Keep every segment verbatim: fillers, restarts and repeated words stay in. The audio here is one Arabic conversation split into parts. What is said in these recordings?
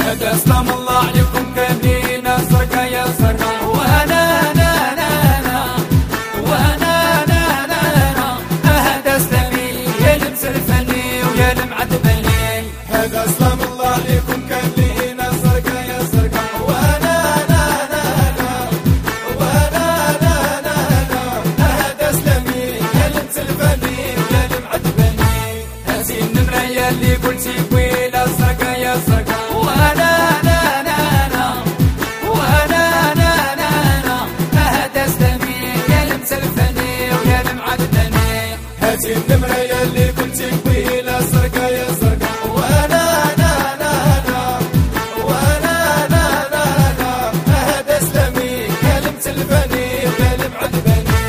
هذا سلام الله عليكم كاملين زرقا يا زرقا. وانا نا نا نا وانا نا نا نا هذا سلامي يا المسلفني ويا المعذبني. هذا سلام الله عليكم كاملين زرقا يا زرقا. وانا نا نا نا وانا نا نا نا هذا سلامي يا المسلفني ويا المعذبني. هذه النمرة يا اللي قلتي قويلة زرقا يا زرقا. وانا نا نا نا وانا نا نا نا هذا سلامي يا المسلفني ويا المعذبني. هذه النمرة يا اللي قلتي قويلة زرقا يا زرقا. وانا نا نا نا وانا نا نا نا هذا سلامي يا المسلفني ويا المعذبني.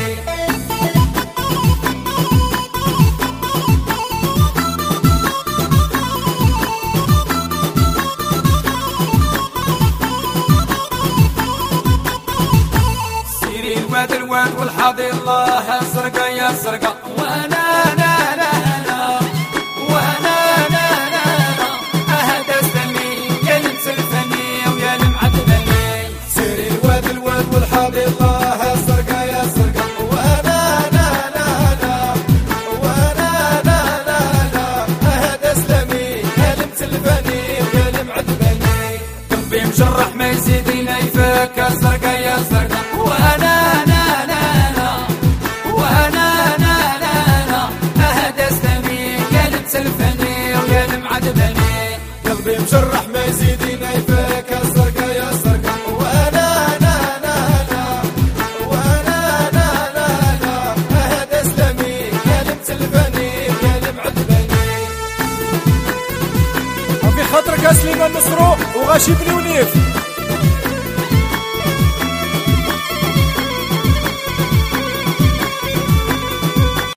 سيري الواد الواد والحاضي الله زرقا يا زرقا. وانا نا نا نا وانا نا نا نا هذا سلامي يا المسلفني ويا المعذبني. سيري الواد الواد والحاضي الله زرقا يا زرقا. وانا نا نا نا وانا نا نا نا هذا سلامي يا المسلفني ويا المعذبني. قلبي مجرح ما يزيد ينايفك زرقا يا زرقا. وانا نا نا نا وانا نا نا نا هذا سلامي يا المسلفني ويا المعذبني. قلبي مجرح ما يزيد ينايفك زرقا يا زرقا. وانا نا نا نا وانا نا نا نا هذا سلامي يا المسلفني ويا المعذبني. في خاطرك يا سليمان نصرو وغاشي بن وليف.